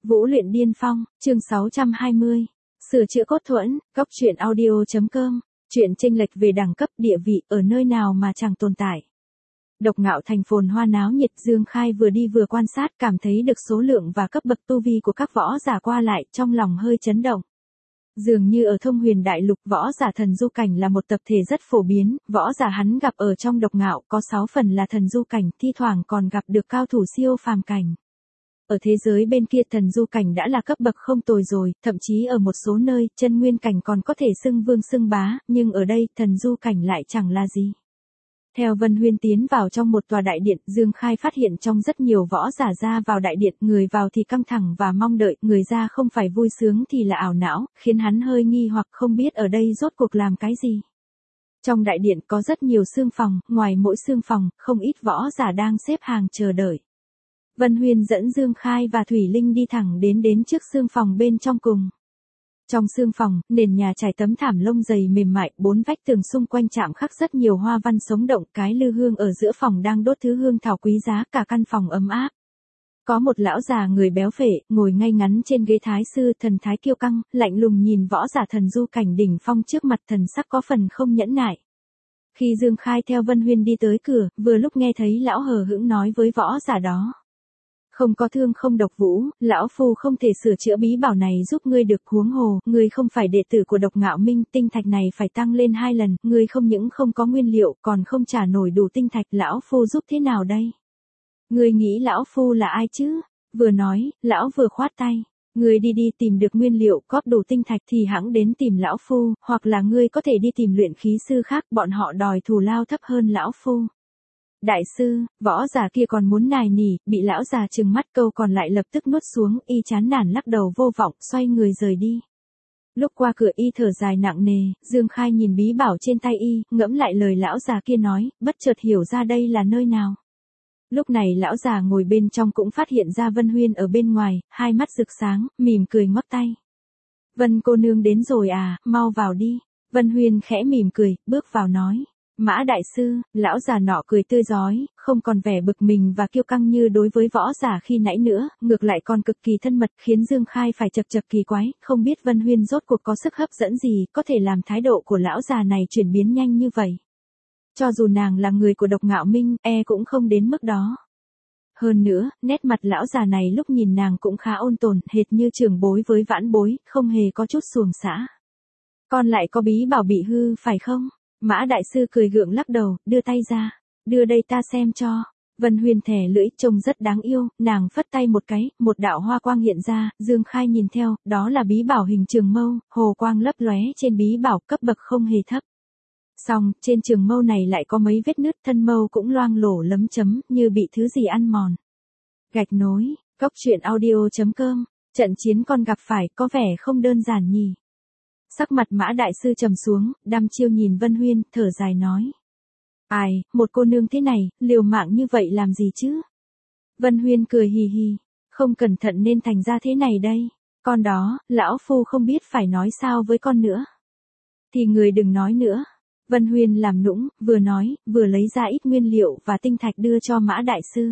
Vũ luyện điên phong, chương 620. Sửa chữa cốt thuẫn, góc truyện audio.com. Chuyện chênh lệch về đẳng cấp địa vị ở nơi nào mà chẳng tồn tại. Độc Ngạo thành phồn hoa náo nhiệt, Dương Khai vừa đi vừa quan sát, cảm thấy được số lượng và cấp bậc tu vi của các võ giả qua lại, trong lòng hơi chấn động. Dường như ở Thông Huyền Đại Lục, võ giả thần du cảnh là một tập thể rất phổ biến, võ giả hắn gặp ở trong Độc Ngạo có 6 phần là thần du cảnh, thi thoảng còn gặp được cao thủ siêu phàm cảnh. Ở thế giới bên kia thần du cảnh đã là cấp bậc không tồi rồi, thậm chí ở một số nơi, chân nguyên cảnh còn có thể xưng vương xưng bá, nhưng ở đây, thần du cảnh lại chẳng là gì. Theo Vân Huyên tiến vào trong một tòa đại điện, Dương Khai phát hiện trong rất nhiều võ giả ra vào đại điện, người vào thì căng thẳng và mong đợi, người ra không phải vui sướng thì là ảo não, khiến hắn hơi nghi hoặc không biết ở đây rốt cuộc làm cái gì. Trong đại điện có rất nhiều xương phòng, ngoài mỗi xương phòng, không ít võ giả đang xếp hàng chờ đợi. Vân Huyên dẫn Dương Khai và Thủy Linh đi thẳng đến trước xương phòng bên trong cùng. Trong xương phòng, nền nhà trải tấm thảm lông dày mềm mại, 4 vách tường xung quanh chạm khắc rất nhiều hoa văn sống động, cái lư hương ở giữa phòng đang đốt thứ hương thảo quý giá, cả căn phòng ấm áp. Có một lão già người béo phệ, ngồi ngay ngắn trên ghế thái sư, thần thái kiêu căng, lạnh lùng nhìn võ giả thần du cảnh đỉnh phong trước mặt, thần sắc có phần không nhẫn nại. Khi Dương Khai theo Vân Huyên đi tới cửa, vừa lúc nghe thấy lão hờ hững nói với võ giả đó. Không có thương không độc vũ, lão phu không thể sửa chữa bí bảo này giúp ngươi được, huống hồ, ngươi không phải đệ tử của Độc Ngạo Minh, tinh thạch này phải tăng lên 2 lần, ngươi không những không có nguyên liệu, còn không trả nổi đủ tinh thạch, lão phu giúp thế nào đây? Ngươi nghĩ lão phu là ai chứ? Vừa nói, lão vừa khoát tay. Ngươi đi tìm được nguyên liệu, góp đủ tinh thạch thì hẵng đến tìm lão phu, hoặc là ngươi có thể đi tìm luyện khí sư khác, bọn họ đòi thù lao thấp hơn lão phu. Đại sư, võ giả kia còn muốn nài nỉ, bị lão già trừng mắt, câu còn lại lập tức nuốt xuống, y chán nản lắc đầu vô vọng, xoay người rời đi. Lúc qua cửa y thở dài nặng nề, Dương Khai nhìn bí bảo trên tay y, ngẫm lại lời lão già kia nói, bất chợt hiểu ra đây là nơi nào. Lúc này lão già ngồi bên trong cũng phát hiện ra Vân Huyên ở bên ngoài, hai mắt rực sáng, mỉm cười ngoắc tay. Vân cô nương đến rồi à, mau vào đi. Vân Huyên khẽ mỉm cười, bước vào nói. Mã đại sư, lão già nọ cười tươi rói, không còn vẻ bực mình và kiêu căng như đối với võ giả khi nãy nữa, ngược lại còn cực kỳ thân mật, khiến Dương Khai phải chật chật kỳ quái, không biết Vân Huyên rốt cuộc có sức hấp dẫn gì, có thể làm thái độ của lão già này chuyển biến nhanh như vậy. Cho dù nàng là người của Độc Ngạo Minh, cũng không đến mức đó. Hơn nữa, nét mặt lão già này lúc nhìn nàng cũng khá ôn tồn, hệt như trưởng bối với vãn bối, không hề có chút xuồng xã. Còn lại có bí bảo bị hư phải không? Mã đại sư cười gượng lắc đầu, đưa tay ra. Đưa đây ta xem cho. Vân Huyên thè lưỡi, trông rất đáng yêu, nàng phất tay một cái, một đạo hoa quang hiện ra, Dương Khai nhìn theo, đó là bí bảo hình trường mâu, hồ quang lấp lóe trên bí bảo, cấp bậc không hề thấp. Song, trên trường mâu này lại có mấy vết nứt, thân mâu cũng loang lổ lấm chấm, như bị thứ gì ăn mòn. Gạch nối, góc truyện audio.com, trận chiến con gặp phải có vẻ không đơn giản nhỉ. Sắc mặt Mã đại sư trầm xuống, đăm chiêu nhìn Vân Huyên, thở dài nói. Ai, một cô nương thế này, liều mạng như vậy làm gì chứ? Vân Huyên cười hì hì, không cẩn thận nên thành ra thế này đây. Con đó, lão phu không biết phải nói sao với con nữa. Thì người đừng nói nữa. Vân Huyên làm nũng, vừa nói, vừa lấy ra ít nguyên liệu và tinh thạch đưa cho Mã đại sư.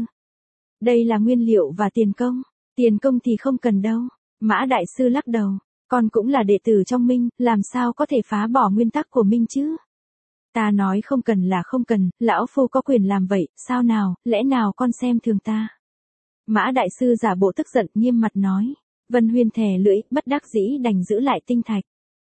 Đây là nguyên liệu và tiền công thì không cần đâu. Mã đại sư lắc đầu. Con cũng là đệ tử trong Minh, làm sao có thể phá bỏ nguyên tắc của Minh chứ? Ta nói không cần là không cần, lão phu có quyền làm vậy, sao nào, lẽ nào con xem thường ta? Mã đại sư giả bộ tức giận, nghiêm mặt nói. Vân Huyên thè lưỡi, bất đắc dĩ đành giữ lại tinh thạch.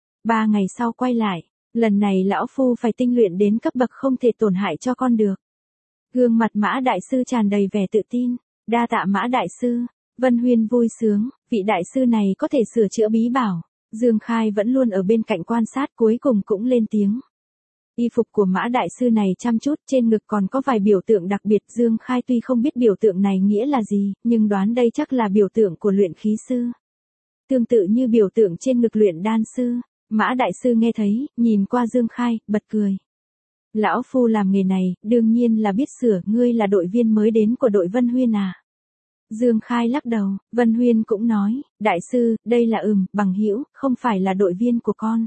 3 ngày sau quay lại, lần này lão phu phải tinh luyện đến cấp bậc không thể tổn hại cho con được. Gương mặt Mã đại sư tràn đầy vẻ tự tin, đa tạ Mã đại sư. Vân Huyên vui sướng, vị đại sư này có thể sửa chữa bí bảo. Dương Khai vẫn luôn ở bên cạnh quan sát, cuối cùng cũng lên tiếng. Y phục của Mã đại sư này chăm chút, trên ngực còn có vài biểu tượng đặc biệt. Dương Khai tuy không biết biểu tượng này nghĩa là gì, nhưng đoán đây chắc là biểu tượng của luyện khí sư. Tương tự như biểu tượng trên ngực luyện đan sư. Mã đại sư nghe thấy, nhìn qua Dương Khai, bật cười. Lão phu làm nghề này, đương nhiên là biết sửa, ngươi là đội viên mới đến của đội Vân Huyên à? Dương Khai lắc đầu, Vân Huyên cũng nói, đại sư, đây là bằng hữu, không phải là đội viên của con.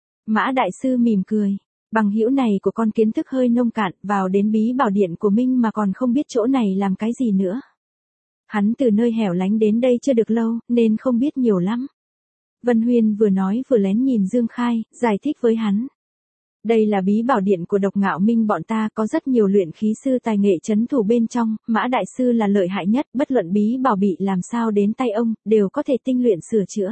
Mã đại sư mỉm cười, bằng hữu này của con kiến thức hơi nông cạn, vào đến bí bảo điện của Minh mà còn không biết chỗ này làm cái gì nữa. Hắn từ nơi hẻo lánh đến đây chưa được lâu, nên không biết nhiều lắm. Vân Huyên vừa nói vừa lén nhìn Dương Khai, giải thích với hắn. Đây là bí bảo điện của Độc Ngạo Minh bọn ta, có rất nhiều luyện khí sư tài nghệ trấn thủ bên trong, Mã đại sư là lợi hại nhất, bất luận bí bảo bị làm sao đến tay ông, đều có thể tinh luyện sửa chữa.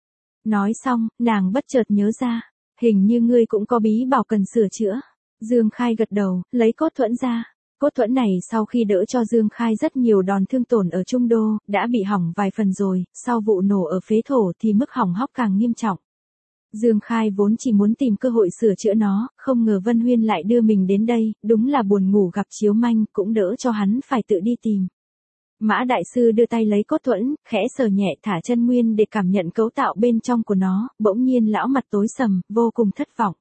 Nói xong, nàng bất chợt nhớ ra, hình như ngươi cũng có bí bảo cần sửa chữa. Dương Khai gật đầu, lấy cốt thuẫn ra. Cốt thuẫn này sau khi đỡ cho Dương Khai rất nhiều đòn thương tổn ở Trung Đô, đã bị hỏng vài phần rồi, sau vụ nổ ở phế thổ thì mức hỏng hóc càng nghiêm trọng. Dương Khai vốn chỉ muốn tìm cơ hội sửa chữa nó, không ngờ Vân Huyên lại đưa mình đến đây, đúng là buồn ngủ gặp chiếu manh, cũng đỡ cho hắn phải tự đi tìm. Mã đại sư đưa tay lấy cốt thuẫn, khẽ sờ nhẹ thả chân nguyên để cảm nhận cấu tạo bên trong của nó, bỗng nhiên lão mặt tối sầm, vô cùng thất vọng.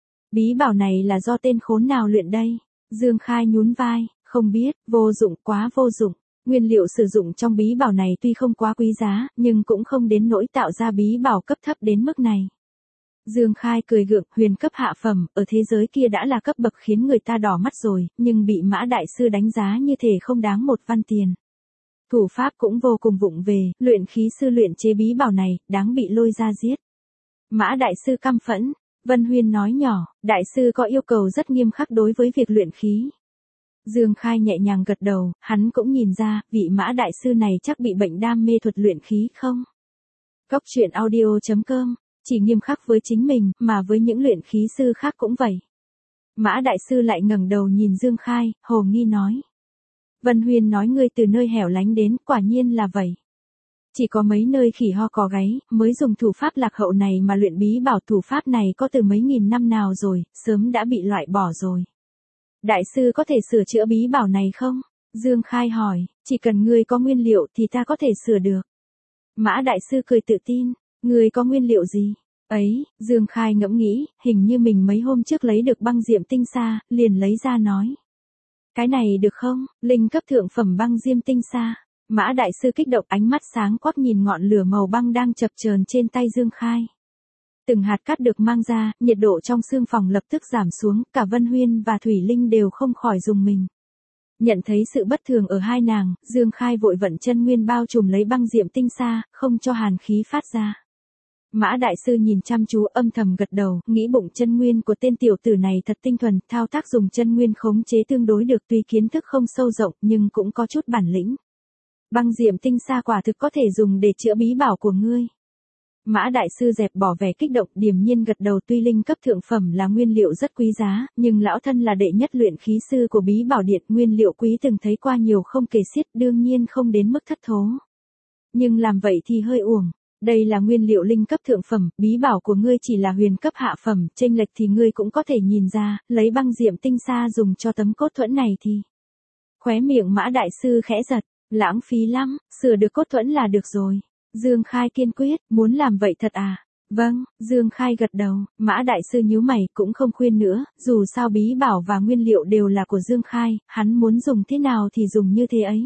Bí bảo này là do tên khốn nào luyện đây? Dương Khai nhún vai, không biết, vô dụng, quá vô dụng. Nguyên liệu sử dụng trong bí bảo này tuy không quá quý giá, nhưng cũng không đến nỗi tạo ra bí bảo cấp thấp đến mức này. Dương Khai cười gượng, huyền cấp hạ phẩm, ở thế giới kia đã là cấp bậc khiến người ta đỏ mắt rồi, nhưng bị Mã đại sư đánh giá như thể không đáng một văn tiền. Thủ pháp cũng vô cùng vụng về, luyện khí sư luyện chế bí bảo này, đáng bị lôi ra giết. Mã đại sư căm phẫn. Vân Huyên nói nhỏ, đại sư có yêu cầu rất nghiêm khắc đối với việc luyện khí. Dương Khai nhẹ nhàng gật đầu, hắn cũng nhìn ra, vị Mã đại sư này chắc bị bệnh đam mê thuật luyện khí không? Cốc truyện audio.com, chỉ nghiêm khắc với chính mình, mà với những luyện khí sư khác cũng vậy. Mã đại sư lại ngẩng đầu nhìn Dương Khai, hồ nghi nói. Vân Huyên nói ngươi từ nơi hẻo lánh đến, quả nhiên là vậy. Chỉ có mấy nơi khỉ ho có gáy, mới dùng thủ pháp lạc hậu này mà luyện bí bảo, thủ pháp này có từ mấy nghìn năm nào rồi, sớm đã bị loại bỏ rồi. Đại sư có thể sửa chữa bí bảo này không? Dương Khai hỏi, chỉ cần ngươi có nguyên liệu thì ta có thể sửa được. Mã đại sư cười tự tin, ngươi có nguyên liệu gì? Ấy, Dương Khai ngẫm nghĩ, hình như mình mấy hôm trước lấy được băng diệm tinh sa, liền lấy ra nói. Cái này được không? Linh cấp thượng phẩm băng diêm tinh sa. Mã đại sư kích động, ánh mắt sáng quắc nhìn ngọn lửa màu băng đang chập chờn trên tay Dương Khai. Từng hạt cát được mang ra, nhiệt độ trong xương phòng lập tức giảm xuống, cả Vân Huyên và Thủy Linh đều không khỏi rùng mình. Nhận thấy sự bất thường ở hai nàng, Dương Khai vội vận chân nguyên bao trùm lấy băng diệm tinh sa, không cho hàn khí phát ra. Mã đại sư nhìn chăm chú âm thầm gật đầu, nghĩ bụng chân nguyên của tên tiểu tử này thật tinh thuần, thao tác dùng chân nguyên khống chế tương đối được, tuy kiến thức không sâu rộng nhưng cũng có chút bản lĩnh. Băng diệm tinh sa quả thực có thể dùng để chữa bí bảo của ngươi. Mã đại sư dẹp bỏ vẻ kích động, điềm nhiên gật đầu, tuy linh cấp thượng phẩm là nguyên liệu rất quý giá, nhưng lão thân là đệ nhất luyện khí sư của bí bảo điện, nguyên liệu quý từng thấy qua nhiều không kể xiết, đương nhiên không đến mức thất thố. Nhưng làm vậy thì hơi uổng. Đây là nguyên liệu linh cấp thượng phẩm, bí bảo của ngươi chỉ là huyền cấp hạ phẩm, chênh lệch thì ngươi cũng có thể nhìn ra, lấy băng diệm tinh sa dùng cho tấm cốt thuẫn này thì. Khóe miệng Mã đại sư khẽ giật, lãng phí lắm, sửa được cốt thuẫn là được rồi. Dương Khai kiên quyết, muốn làm vậy thật à? Vâng, Dương Khai gật đầu, Mã đại sư nhíu mày, cũng không khuyên nữa, dù sao bí bảo và nguyên liệu đều là của Dương Khai, hắn muốn dùng thế nào thì dùng như thế ấy.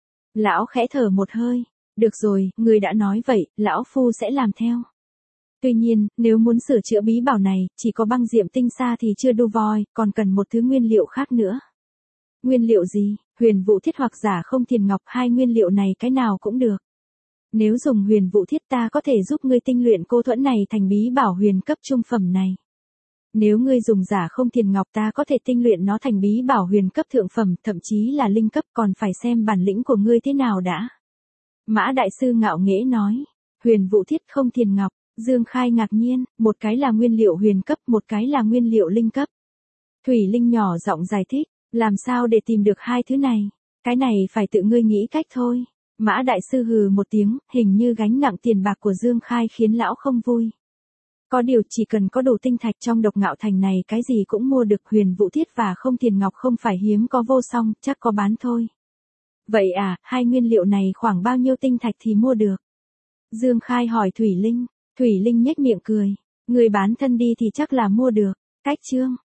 Lão khẽ thở một hơi. Được rồi, người đã nói vậy, lão phu sẽ làm theo. Tuy nhiên, nếu muốn sửa chữa bí bảo này, chỉ có băng diệm tinh sa thì chưa đủ voi, còn cần một thứ nguyên liệu khác nữa. Nguyên liệu gì? Huyền vũ thiết hoặc giả không thiền ngọc, hai nguyên liệu này cái nào cũng được. Nếu dùng huyền vũ thiết ta có thể giúp ngươi tinh luyện cô thuẫn này thành bí bảo huyền cấp trung phẩm này. Nếu ngươi dùng giả không thiền ngọc ta có thể tinh luyện nó thành bí bảo huyền cấp thượng phẩm, thậm chí là linh cấp, còn phải xem bản lĩnh của ngươi thế nào đã. Mã đại sư ngạo nghễ nói, huyền vũ thiết không thiền ngọc. Dương Khai ngạc nhiên, một cái là nguyên liệu huyền cấp, một cái là nguyên liệu linh cấp. Thủy Linh nhỏ giọng giải thích, làm sao để tìm được hai thứ này? Cái này phải tự ngươi nghĩ cách thôi. Mã đại sư hừ một tiếng, hình như gánh nặng tiền bạc của Dương Khai khiến lão không vui. Có điều chỉ cần có đủ tinh thạch trong Độc Ngạo Thành này cái gì cũng mua được, huyền vũ thiết và không thiền ngọc không phải hiếm có vô song, chắc có bán thôi. Vậy à, hai nguyên liệu này khoảng bao nhiêu tinh thạch thì mua được? Dương Khai hỏi Thủy Linh. Thủy Linh nhếch miệng cười. Người bán thân đi thì chắc là mua được. Cách chương.